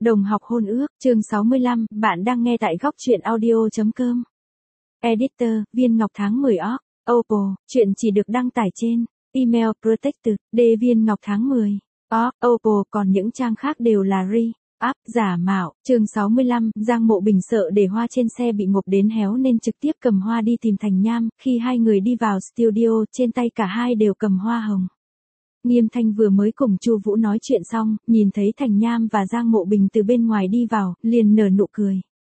Đồng học hôn ước, chương 65, bạn đang nghe tại góc truyện audio.com. Editor, Viên Ngọc tháng 10 org, Oppo, chuyện chỉ được đăng tải trên email protected, Viên Ngọc tháng 10 org, Oppo, còn những trang khác đều là up, giả mạo. Chương 65, Giang Mộ Bình sợ để hoa trên xe bị ngộp đến héo nên trực tiếp cầm hoa đi tìm Thành Nham, khi hai người đi vào studio, trên tay cả hai đều cầm hoa hồng. Nghiêm Thanh vừa mới cùng Chu Vũ nói chuyện xong, nhìn thấy Thành Nham và Giang Mộ Bình từ bên ngoài đi vào, liền nở nụ cười.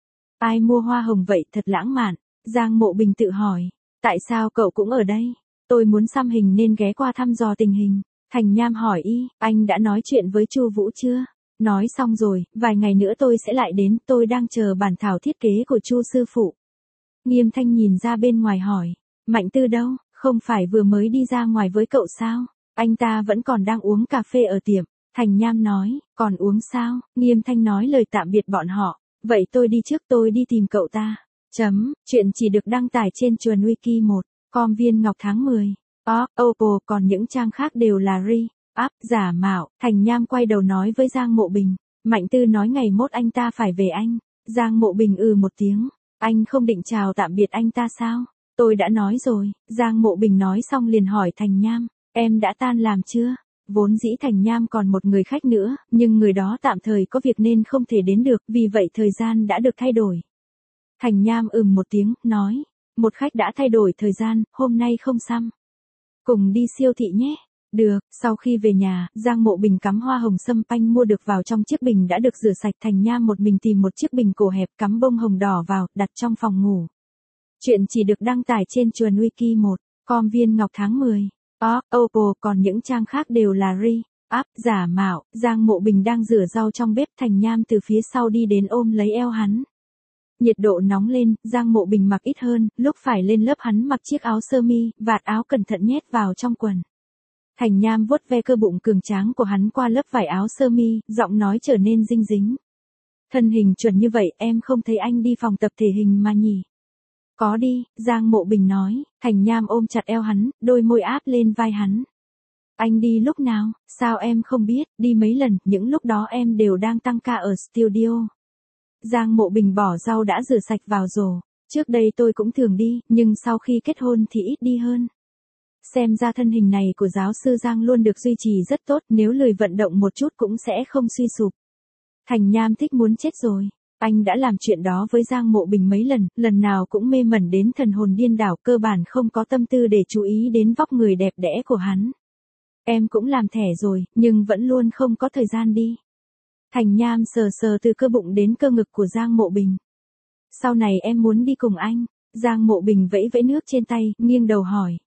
Ai mua hoa hồng vậy, thật lãng mạn. Giang Mộ Bình tự hỏi, tại sao cậu cũng ở đây? Tôi muốn xăm hình nên ghé qua thăm dò tình hình. Thành Nham hỏi anh đã nói chuyện với Chu Vũ chưa? Nói xong rồi, vài ngày nữa tôi sẽ lại đến, tôi đang chờ bản thảo thiết kế của Chu sư phụ. Nghiêm Thanh nhìn ra bên ngoài hỏi, Mạnh Tư đâu, không phải vừa mới đi ra ngoài với cậu sao? Anh ta vẫn còn đang uống cà phê ở tiệm. Thành Nham nói, còn uống sao? Nghiêm Thanh nói lời tạm biệt bọn họ. Vậy tôi đi trước, tôi đi tìm cậu ta. Chuyện chỉ được đăng tải trên Chuồn Wiki 1. Com Viên Ngọc tháng 10. Oppo, còn những trang khác đều là up, giả mạo. Thành Nham quay đầu nói với Giang Mộ Bình. Mạnh Tư nói ngày mốt anh ta phải về anh. Giang Mộ Bình một tiếng. Anh không định chào tạm biệt anh ta sao? Tôi đã nói rồi. Giang Mộ Bình nói xong liền hỏi Thành Nham. Em đã tan làm chưa? Vốn dĩ Thành Nham còn một người khách nữa, nhưng người đó tạm thời có việc nên không thể đến được, vì vậy thời gian đã được thay đổi. Thành Nham một tiếng, nói, một khách đã thay đổi thời gian, hôm nay không xăm. Cùng đi siêu thị nhé. Được, sau khi về nhà, Giang Mộ Bình cắm hoa hồng sâm panh mua được vào trong chiếc bình đã được rửa sạch. Thành Nham một mình tìm một chiếc bình cổ hẹp cắm bông hồng đỏ vào, đặt trong phòng ngủ. Chuyện chỉ được đăng tải trên Chuồn Wiki 1. Com Viên Ngọc tháng 10. Oppo, còn những trang khác đều là up, giả mạo. Giang Mộ Bình đang rửa rau trong bếp, Thành Nham từ phía sau đi đến ôm lấy eo hắn. Nhiệt độ nóng lên, Giang Mộ Bình mặc ít hơn, lúc phải lên lớp hắn mặc chiếc áo sơ mi, vạt áo cẩn thận nhét vào trong quần. Thành Nham vuốt ve cơ bụng cường tráng của hắn qua lớp vải áo sơ mi, giọng nói trở nên dinh dính. Thân hình chuẩn như vậy, em không thấy anh đi phòng tập thể hình mà nhỉ? Có đi, Giang Mộ Bình nói. Thành Nham ôm chặt eo hắn, đôi môi áp lên vai hắn. Anh đi lúc nào, sao em không biết? Đi mấy lần, những lúc đó em đều đang tăng ca ở studio. Giang Mộ Bình bỏ rau đã rửa sạch vào rổ. Trước đây tôi cũng thường đi, nhưng sau khi kết hôn thì ít đi hơn. Xem ra thân hình này của giáo sư Giang luôn được duy trì rất tốt, nếu lười vận động một chút cũng sẽ không suy sụp. Thành Nham thích muốn chết rồi. Anh đã làm chuyện đó với Giang Mộ Bình mấy lần, lần nào cũng mê mẩn đến thần hồn điên đảo, cơ bản không có tâm tư để chú ý đến vóc người đẹp đẽ của hắn. Em cũng làm thẻ rồi, nhưng vẫn luôn không có thời gian đi. Thành Nham sờ sờ từ cơ bụng đến cơ ngực của Giang Mộ Bình. Sau này em muốn đi cùng anh. Giang Mộ Bình vẫy vẫy nước trên tay, nghiêng đầu hỏi.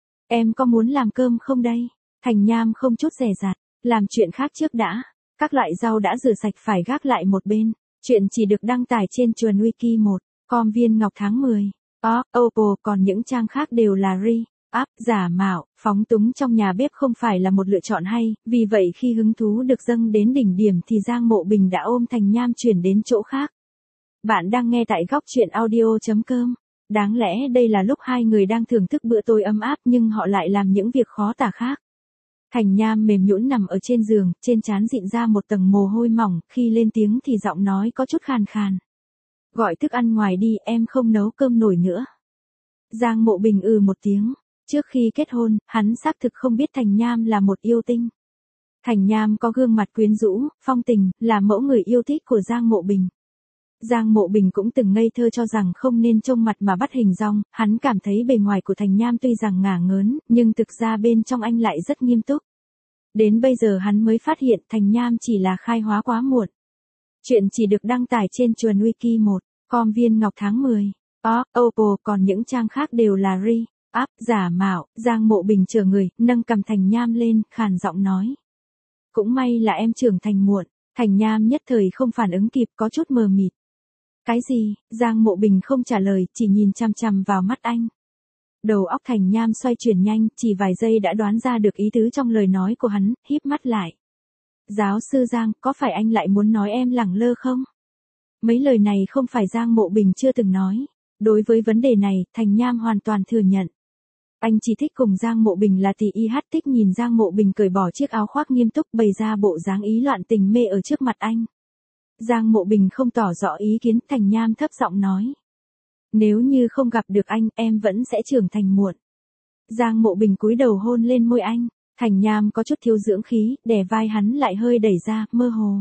Em có muốn làm cơm không đây? Thành Nham không chút dè dặt, làm chuyện khác trước đã. Các loại rau đã rửa sạch phải gác lại một bên. Chuyện chỉ được đăng tải trên Chuồn Wiki 1. Com Viên Ngọc tháng 10. Oppo, còn những trang khác đều là up, giả mạo. Phóng túng trong nhà bếp không phải là một lựa chọn hay, vì vậy khi hứng thú được dâng đến đỉnh điểm thì Giang Mộ Bình đã ôm Thành Nham chuyển đến chỗ khác. Bạn đang nghe tại góc truyện audio.com. Đáng lẽ đây là lúc hai người đang thưởng thức bữa tối ấm áp nhưng họ lại làm những việc khó tả khác. Thành Nham mềm nhũn nằm ở trên giường, trên trán dịn ra một tầng mồ hôi mỏng, khi lên tiếng thì giọng nói có chút khàn khàn. Gọi thức ăn ngoài đi, em không nấu cơm nổi nữa. Giang Mộ Bình một tiếng. Trước khi kết hôn, hắn xác thực không biết Thành Nham là một yêu tinh. Thành Nham có gương mặt quyến rũ, phong tình, là mẫu người yêu thích của Giang Mộ Bình. Giang Mộ Bình cũng từng ngây thơ cho rằng không nên trông mặt mà bắt hình dong, hắn cảm thấy bề ngoài của Thành Nham tuy rằng ngả ngớn, nhưng thực ra bên trong anh lại rất nghiêm túc. Đến bây giờ hắn mới phát hiện Thành Nham chỉ là khai hóa quá muộn. Chuyện chỉ được đăng tải trên Chuồn Wiki 1. Com Viên Ngọc tháng 10. Oppo, còn những trang khác đều là up, giả mạo. Giang Mộ Bình chờ người, nâng cằm Thành Nham lên, khàn giọng nói. Cũng may là em trưởng thành muộn. Thành Nham nhất thời không phản ứng kịp, có chút mờ mịt. Cái gì? Giang Mộ Bình không trả lời, chỉ nhìn chằm chằm vào mắt anh. Đầu óc Thành Nham xoay chuyển nhanh, chỉ vài giây đã đoán ra được ý tứ trong lời nói của hắn, híp mắt lại. Giáo sư Giang, có phải anh lại muốn nói em lẳng lơ không? Mấy lời này không phải Giang Mộ Bình chưa từng nói. Đối với vấn đề này, Thành Nham hoàn toàn thừa nhận. Anh chỉ thích cùng Giang Mộ Bình là thích nhìn Giang Mộ Bình cởi bỏ chiếc áo khoác nghiêm túc bày ra bộ dáng ý loạn tình mê ở trước mặt anh. Giang Mộ Bình không tỏ rõ ý kiến, Thành Nham thấp giọng nói. Nếu như không gặp được anh, em vẫn sẽ trưởng thành muộn. Giang Mộ Bình cúi đầu hôn lên môi anh, Thành Nham có chút thiếu dưỡng khí, đè vai hắn lại hơi đẩy ra, mơ hồ.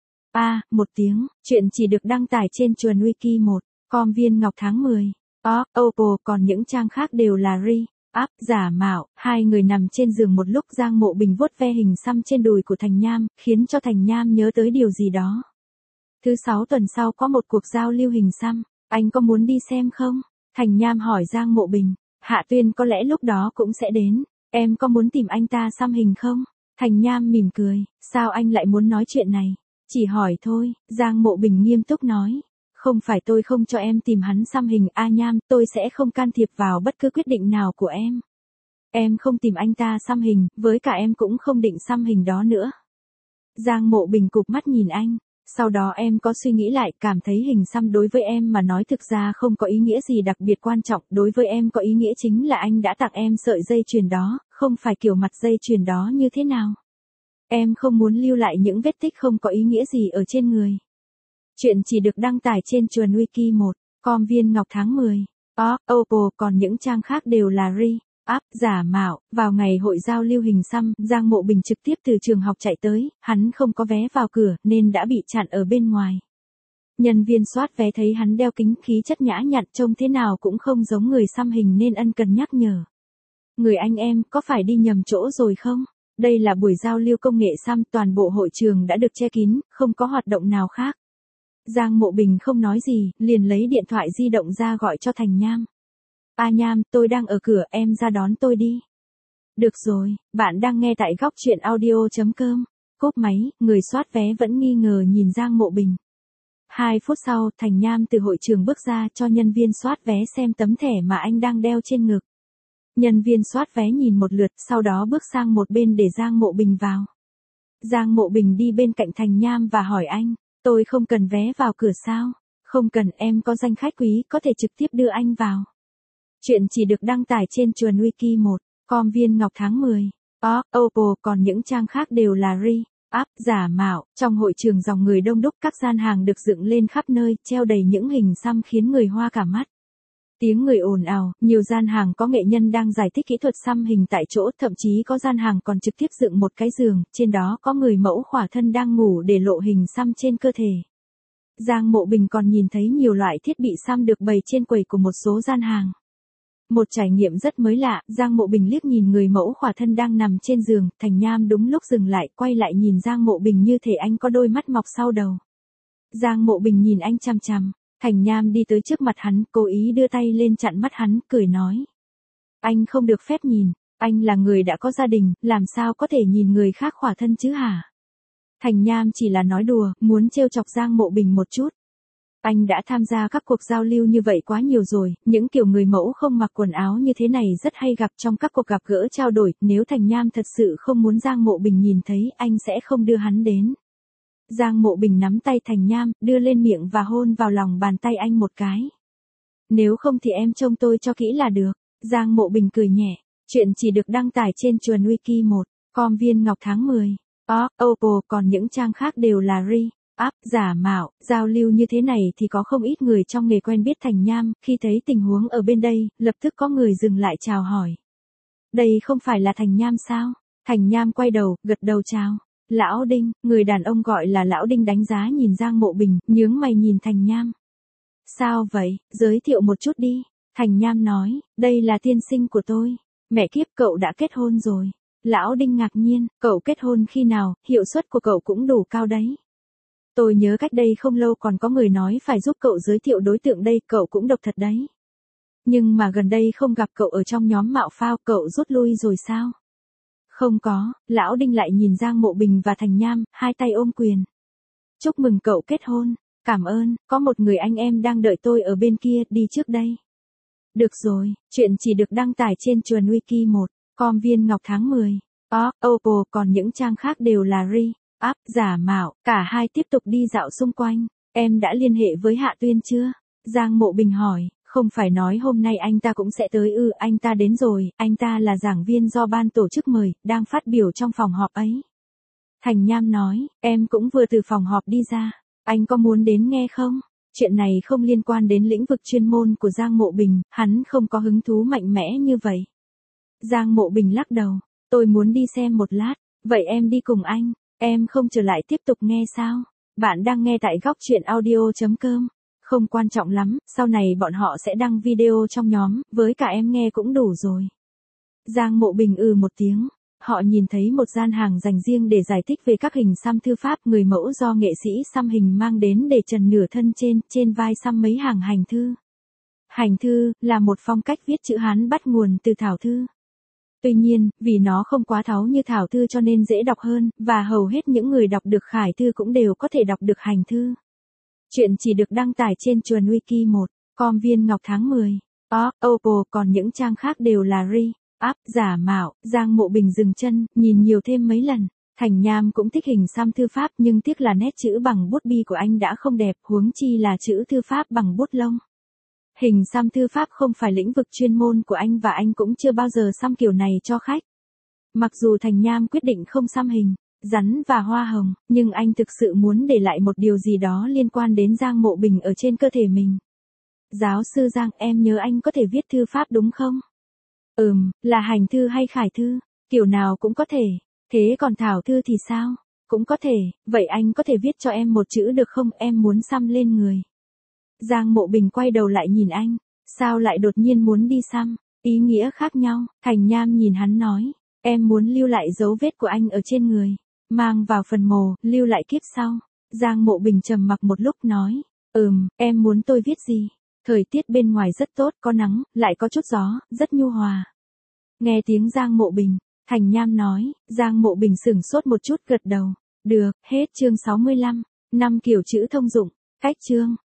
Một tiếng, chuyện chỉ được đăng tải trên Chuồn Wiki 1, com Viên Ngọc tháng 10. Oppo, còn những trang khác đều là giả mạo. Hai người nằm trên giường một lúc, Giang Mộ Bình vuốt ve hình xăm trên đùi của Thành Nham, khiến cho Thành Nham nhớ tới điều gì đó. Thứ 6 tuần sau có một cuộc giao lưu hình xăm, anh có muốn đi xem không? Thành Nham hỏi Giang Mộ Bình. Hạ Tuyên có lẽ lúc đó cũng sẽ đến, em có muốn tìm anh ta xăm hình không? Thành Nham mỉm cười, sao anh lại muốn nói chuyện này? Chỉ hỏi thôi, Giang Mộ Bình nghiêm túc nói. Không phải tôi không cho em tìm hắn xăm hình, Nham, tôi sẽ không can thiệp vào bất cứ quyết định nào của em. Em không tìm anh ta xăm hình, với cả em cũng không định xăm hình đó nữa. Giang Mộ Bình cụp mắt nhìn anh, sau đó em có suy nghĩ lại, cảm thấy hình xăm đối với em mà nói thực ra không có ý nghĩa gì đặc biệt quan trọng, đối với em có ý nghĩa chính là anh đã tặng em sợi dây chuyền đó, không phải kiểu mặt dây chuyền đó như thế nào. Em không muốn lưu lại những vết tích không có ý nghĩa gì ở trên người. Chuyện chỉ được đăng tải trên Chuồn Wiki 1, com Viên Ngọc tháng 10. Oppo, còn những trang khác đều là giả mạo. Vào ngày hội giao lưu hình xăm, Giang Mộ Bình trực tiếp từ trường học chạy tới, hắn không có vé vào cửa nên đã bị chặn ở bên ngoài. Nhân viên soát vé thấy hắn đeo kính, khí chất nhã nhặn, trông thế nào cũng không giống người xăm hình nên ân cần nhắc nhở. Người anh em, có phải đi nhầm chỗ rồi không? Đây là buổi giao lưu công nghệ xăm, toàn bộ hội trường đã được che kín, không có hoạt động nào khác. Giang Mộ Bình không nói gì, liền lấy điện thoại di động ra gọi cho Thành Nham. Nham, tôi đang ở cửa, em ra đón tôi đi. Được rồi, bạn đang nghe tại góc truyện audio.com. Cúp máy, người soát vé vẫn nghi ngờ nhìn Giang Mộ Bình. 2 phút sau, Thành Nham từ hội trường bước ra cho nhân viên soát vé xem tấm thẻ mà anh đang đeo trên ngực. Nhân viên soát vé nhìn một lượt, sau đó bước sang một bên để Giang Mộ Bình vào. Giang Mộ Bình đi bên cạnh Thành Nham và hỏi anh, tôi không cần vé vào cửa sao? Không cần, em có danh khách quý, có thể trực tiếp đưa anh vào. Chuyện chỉ được đăng tải trên Chuồn Wiki 1, com Viên Ngọc tháng 10. Oppo, còn những trang khác đều là giả mạo. Trong hội trường dòng người đông đúc, các gian hàng được dựng lên khắp nơi, treo đầy những hình xăm khiến người hoa cả mắt. Tiếng người ồn ào, nhiều gian hàng có nghệ nhân đang giải thích kỹ thuật xăm hình tại chỗ, thậm chí có gian hàng còn trực tiếp dựng một cái giường, trên đó có người mẫu khỏa thân đang ngủ để lộ hình xăm trên cơ thể. Giang Mộ Bình còn nhìn thấy nhiều loại thiết bị xăm được bày trên quầy của một số gian hàng. Một trải nghiệm rất mới lạ, Giang Mộ Bình liếc nhìn người mẫu khỏa thân đang nằm trên giường, Thành Nham đúng lúc dừng lại, quay lại nhìn Giang Mộ Bình như thể anh có đôi mắt mọc sau đầu. Giang Mộ Bình nhìn anh chằm chằm, Thành Nham đi tới trước mặt hắn, cố ý đưa tay lên chặn mắt hắn, cười nói. Anh không được phép nhìn, anh là người đã có gia đình, làm sao có thể nhìn người khác khỏa thân chứ hả? Thành Nham chỉ là nói đùa, muốn trêu chọc Giang Mộ Bình một chút. Anh đã tham gia các cuộc giao lưu như vậy quá nhiều rồi, những kiểu người mẫu không mặc quần áo như thế này rất hay gặp trong các cuộc gặp gỡ trao đổi, nếu Thành Nham thật sự không muốn Giang Mộ Bình nhìn thấy, anh sẽ không đưa hắn đến. Giang Mộ Bình nắm tay Thành Nham, đưa lên miệng và hôn vào lòng bàn tay anh một cái. Nếu không thì em trông tôi cho kỹ là được. Giang Mộ Bình cười nhẹ. Chuyện chỉ được đăng tải trên Chuồn Wiki 1, com Viên Ngọc tháng 10. Oppo, còn những trang khác đều là giả mạo. Giao lưu như thế này thì có không ít người trong nghề quen biết Thành Nham, khi thấy tình huống ở bên đây, lập tức có người dừng lại chào hỏi. Đây không phải là Thành Nham sao? Thành Nham quay đầu, gật đầu chào. Lão Đinh, người đàn ông gọi là Lão Đinh đánh giá nhìn Giang Mộ Bình, nhướng mày nhìn Thành Nham. Sao vậy, giới thiệu một chút đi. Thành Nham nói, đây là tiên sinh của tôi. Mẹ kiếp, cậu đã kết hôn rồi. Lão Đinh ngạc nhiên, cậu kết hôn khi nào, hiệu suất của cậu cũng đủ cao đấy. Tôi nhớ cách đây không lâu còn có người nói phải giúp cậu giới thiệu đối tượng đây, cậu cũng độc thật đấy. Nhưng mà gần đây không gặp cậu ở trong nhóm mạo phao, cậu rút lui rồi sao? Không có, Lão Đinh lại nhìn Giang Mộ Bình và Thành Nham, hai tay ôm quyền. Chúc mừng cậu kết hôn, cảm ơn, có một người anh em đang đợi tôi ở bên kia, đi trước đây. Được rồi, chuyện chỉ được đăng tải trên Chuồn Wiki 1, com Viên Ngọc tháng 10. Oppo, còn những trang khác đều là giả mạo. Cả hai tiếp tục đi dạo xung quanh. Em đã liên hệ với Hạ Tuyên chưa? Giang Mộ Bình hỏi. Không phải nói hôm nay anh ta cũng sẽ tới ư? Anh ta đến rồi, anh ta là giảng viên do ban tổ chức mời, đang phát biểu trong phòng họp ấy. Thành Nham nói, em cũng vừa từ phòng họp đi ra. Anh có muốn đến nghe không? Chuyện này không liên quan đến lĩnh vực chuyên môn của Giang Mộ Bình, hắn không có hứng thú mạnh mẽ như vậy. Giang Mộ Bình lắc đầu, tôi muốn đi xem một lát, vậy em đi cùng anh, em không trở lại tiếp tục nghe sao? Bạn đang nghe tại góc truyện audio.com. Không quan trọng lắm, sau này bọn họ sẽ đăng video trong nhóm, với cả em nghe cũng đủ rồi. Giang Mộ Bình một tiếng. Họ nhìn thấy một gian hàng dành riêng để giải thích về các hình xăm thư pháp người mẫu do nghệ sĩ xăm hình mang đến để trần nửa thân trên vai xăm mấy hàng hành thư. Hành thư là một phong cách viết chữ Hán bắt nguồn từ thảo thư. Tuy nhiên, vì nó không quá tháo như thảo thư cho nên dễ đọc hơn, và hầu hết những người đọc được khải thư cũng đều có thể đọc được hành thư. Chuyện chỉ được đăng tải trên chuồn wiki 1.com Viên Ngọc tháng 10. Oppo, còn những trang khác đều là up, giả mạo. Giang Mộ Bình dừng chân, nhìn nhiều thêm mấy lần. Thành Nham cũng thích hình xăm thư pháp nhưng tiếc là nét chữ bằng bút bi của anh đã không đẹp, huống chi là chữ thư pháp bằng bút lông. Hình xăm thư pháp không phải lĩnh vực chuyên môn của anh và anh cũng chưa bao giờ xăm kiểu này cho khách. Mặc dù Thành Nham quyết định không xăm hình, rắn và hoa hồng, nhưng anh thực sự muốn để lại một điều gì đó liên quan đến Giang Mộ Bình ở trên cơ thể mình. Giáo sư Giang, em nhớ anh có thể viết thư pháp đúng không? Là hành thư hay khải thư? Kiểu nào cũng có thể. Thế còn thảo thư thì sao? Cũng có thể, vậy anh có thể viết cho em một chữ được không? Em muốn xăm lên người. Giang Mộ Bình quay đầu lại nhìn anh. Sao lại đột nhiên muốn đi xăm? Ý nghĩa khác nhau. Thành Nham nhìn hắn nói. Em muốn lưu lại dấu vết của anh ở trên người. Mang vào phần mộ, lưu lại kiếp sau. Giang Mộ Bình trầm mặc một lúc nói. Em muốn tôi viết gì? Thời tiết bên ngoài rất tốt, có nắng, lại có chút gió, rất nhu hòa. Nghe tiếng Giang Mộ Bình, Thành Nham nói. Giang Mộ Bình sửng sốt một chút gật đầu. Được, hết chương 65. 5 kiểu chữ thông dụng. Cách chương.